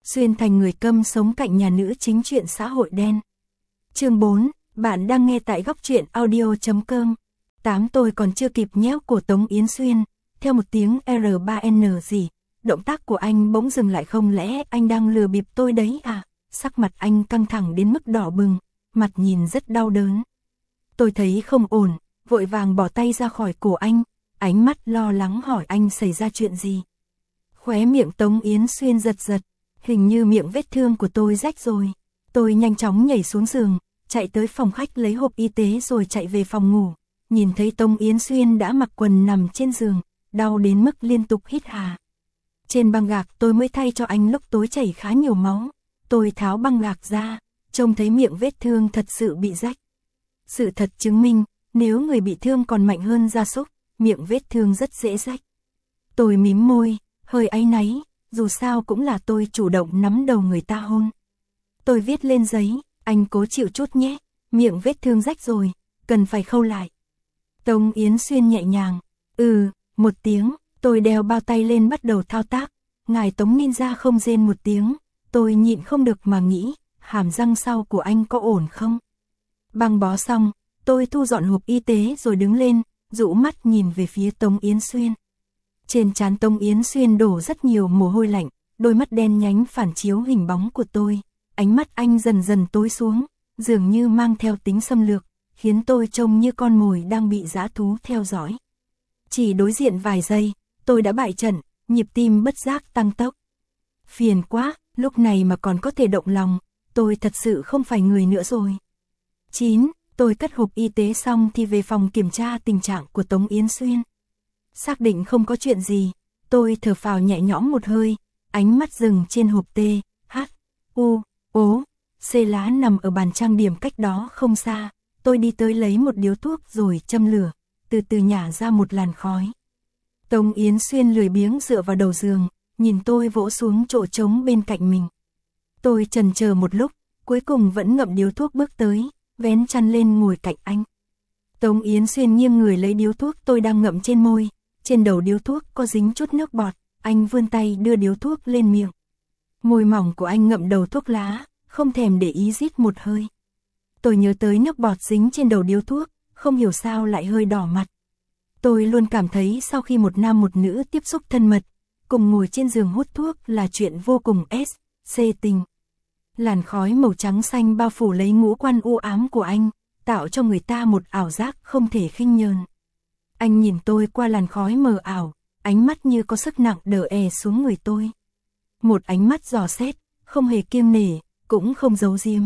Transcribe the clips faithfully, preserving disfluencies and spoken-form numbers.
Xuyên thành người câm sống cạnh nhà nữ chính truyện xã hội đen. Chương bốn, bạn đang nghe tại góc truyện audio.com. tám Tôi còn chưa kịp nhéo cổ Tống Yến Xuyên, theo một tiếng R ba N gì, động tác của anh bỗng dừng lại. Không lẽ anh đang lừa bịp tôi đấy à? Sắc mặt anh căng thẳng đến mức đỏ bừng, mặt nhìn rất đau đớn. Tôi thấy không ổn, vội vàng bỏ tay ra khỏi cổ anh, ánh mắt lo lắng hỏi anh xảy ra chuyện gì. Khóe miệng Tống Yến Xuyên giật giật, hình như miệng vết thương của tôi rách rồi. Tôi nhanh chóng nhảy xuống giường, chạy tới phòng khách lấy hộp y tế rồi chạy về phòng ngủ. Nhìn thấy Tống Yến Xuyên đã mặc quần nằm trên giường, đau đến mức liên tục hít hà. Trên băng gạc tôi mới thay cho anh lúc tối chảy khá nhiều máu. Tôi tháo băng gạc ra, trông thấy miệng vết thương thật sự bị rách. Sự thật chứng minh, nếu người bị thương còn mạnh hơn gia súc, miệng vết thương rất dễ rách. Tôi mím môi, hơi áy náy, dù sao cũng là tôi chủ động nắm đầu người ta hôn. Tôi viết lên giấy, anh cố chịu chút nhé, miệng vết thương rách rồi, cần phải khâu lại. Tống Yến Xuyên nhẹ nhàng, ừ, một tiếng, tôi đeo bao tay lên bắt đầu thao tác. Ngài Tống Ninja không rên một tiếng, tôi nhịn không được mà nghĩ, hàm răng sau của anh có ổn không? Băng bó xong, tôi thu dọn hộp y tế rồi đứng lên, rũ mắt nhìn về phía Tống Yến Xuyên. Trên trán Tống Yến Xuyên đổ rất nhiều mồ hôi lạnh, đôi mắt đen nhánh phản chiếu hình bóng của tôi. Ánh mắt anh dần dần tối xuống, dường như mang theo tính xâm lược, khiến tôi trông như con mồi đang bị dã thú theo dõi. Chỉ đối diện vài giây, tôi đã bại trận, nhịp tim bất giác tăng tốc. Phiền quá, lúc này mà còn có thể động lòng, tôi thật sự không phải người nữa rồi. chín. Tôi cất hộp y tế xong thì về phòng kiểm tra tình trạng của Tống Yến Xuyên. Xác định không có chuyện gì, tôi thở phào nhẹ nhõm một hơi, ánh mắt dừng trên hộp T, H, U, O, C lá nằm ở bàn trang điểm cách đó không xa. Tôi đi tới lấy một điếu thuốc rồi châm lửa, từ từ nhả ra một làn khói. Tống Yến Xuyên lười biếng dựa vào đầu giường, nhìn tôi vỗ xuống chỗ trống bên cạnh mình. Tôi chần chờ một lúc, cuối cùng vẫn ngậm điếu thuốc bước tới, vén chăn lên ngồi cạnh anh. Tống Yến Xuyên nghiêng người lấy điếu thuốc tôi đang ngậm trên môi, trên đầu điếu thuốc có dính chút nước bọt, anh vươn tay đưa điếu thuốc lên miệng. Môi mỏng của anh ngậm đầu thuốc lá, không thèm để ý rít một hơi. Tôi nhớ tới nước bọt dính trên đầu điếu thuốc, không hiểu sao lại hơi đỏ mặt. Tôi luôn cảm thấy sau khi một nam một nữ tiếp xúc thân mật, cùng ngồi trên giường hút thuốc là chuyện vô cùng S, C tình. Làn khói màu trắng xanh bao phủ lấy ngũ quan u ám của anh, tạo cho người ta một ảo giác không thể khinh nhờn. Anh nhìn tôi qua làn khói mờ ảo, ánh mắt như có sức nặng đè è xuống người tôi. Một ánh mắt dò xét, không hề kiêng nể, cũng không giấu giếm.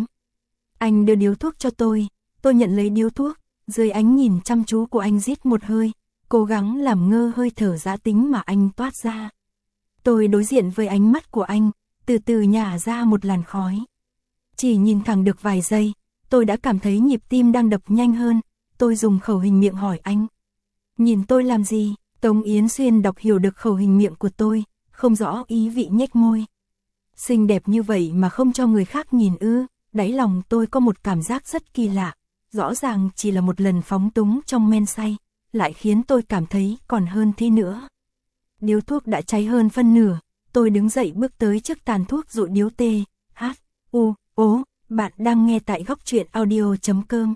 Anh đưa điếu thuốc cho tôi, tôi nhận lấy điếu thuốc, dưới ánh nhìn chăm chú của anh rít một hơi, cố gắng làm ngơ hơi thở dã tính mà anh toát ra. Tôi đối diện với ánh mắt của anh, từ từ nhả ra một làn khói. Chỉ nhìn thẳng được vài giây, tôi đã cảm thấy nhịp tim đang đập nhanh hơn, tôi dùng khẩu hình miệng hỏi anh. Nhìn tôi làm gì? Tống Yến Xuyên đọc hiểu được khẩu hình miệng của tôi, không rõ ý vị nhếch môi. Xinh đẹp như vậy mà không cho người khác nhìn ư? Đáy lòng tôi có một cảm giác rất kỳ lạ, rõ ràng chỉ là một lần phóng túng trong men say, lại khiến tôi cảm thấy còn hơn thế nữa. Điếu thuốc đã cháy hơn phân nửa, tôi đứng dậy bước tới trước tàn thuốc dụi điếu T, H, U, O, bạn đang nghe tại góc truyện audio.com.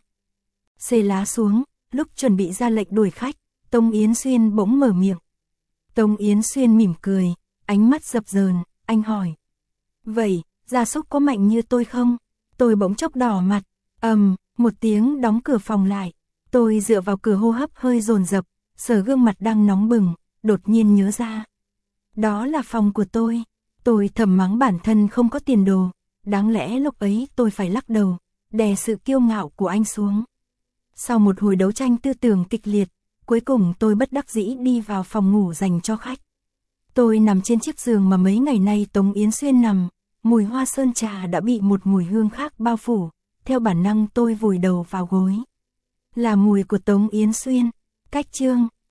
C lá xuống, lúc chuẩn bị ra lệnh đuổi khách, Tống Yến Xuyên bỗng mở miệng. Tống Yến Xuyên mỉm cười, ánh mắt dập dờn, anh hỏi. Vậy, gia súc có mạnh như tôi không? Tôi bỗng chốc đỏ mặt, ầm, um, một tiếng đóng cửa phòng lại. Tôi dựa vào cửa hô hấp hơi dồn dập, sờ gương mặt đang nóng bừng, đột nhiên nhớ ra. Đó là phòng của tôi. Tôi thầm mắng bản thân không có tiền đồ, đáng lẽ lúc ấy tôi phải lắc đầu, đè sự kiêu ngạo của anh xuống. Sau một hồi đấu tranh tư tưởng kịch liệt, cuối cùng tôi bất đắc dĩ đi vào phòng ngủ dành cho khách. Tôi nằm trên chiếc giường mà mấy ngày nay Tống Yến Xuyên nằm, mùi hoa sơn trà đã bị một mùi hương khác bao phủ, theo bản năng tôi vùi đầu vào gối. Là mùi của Tống Yến Xuyên. Cách chương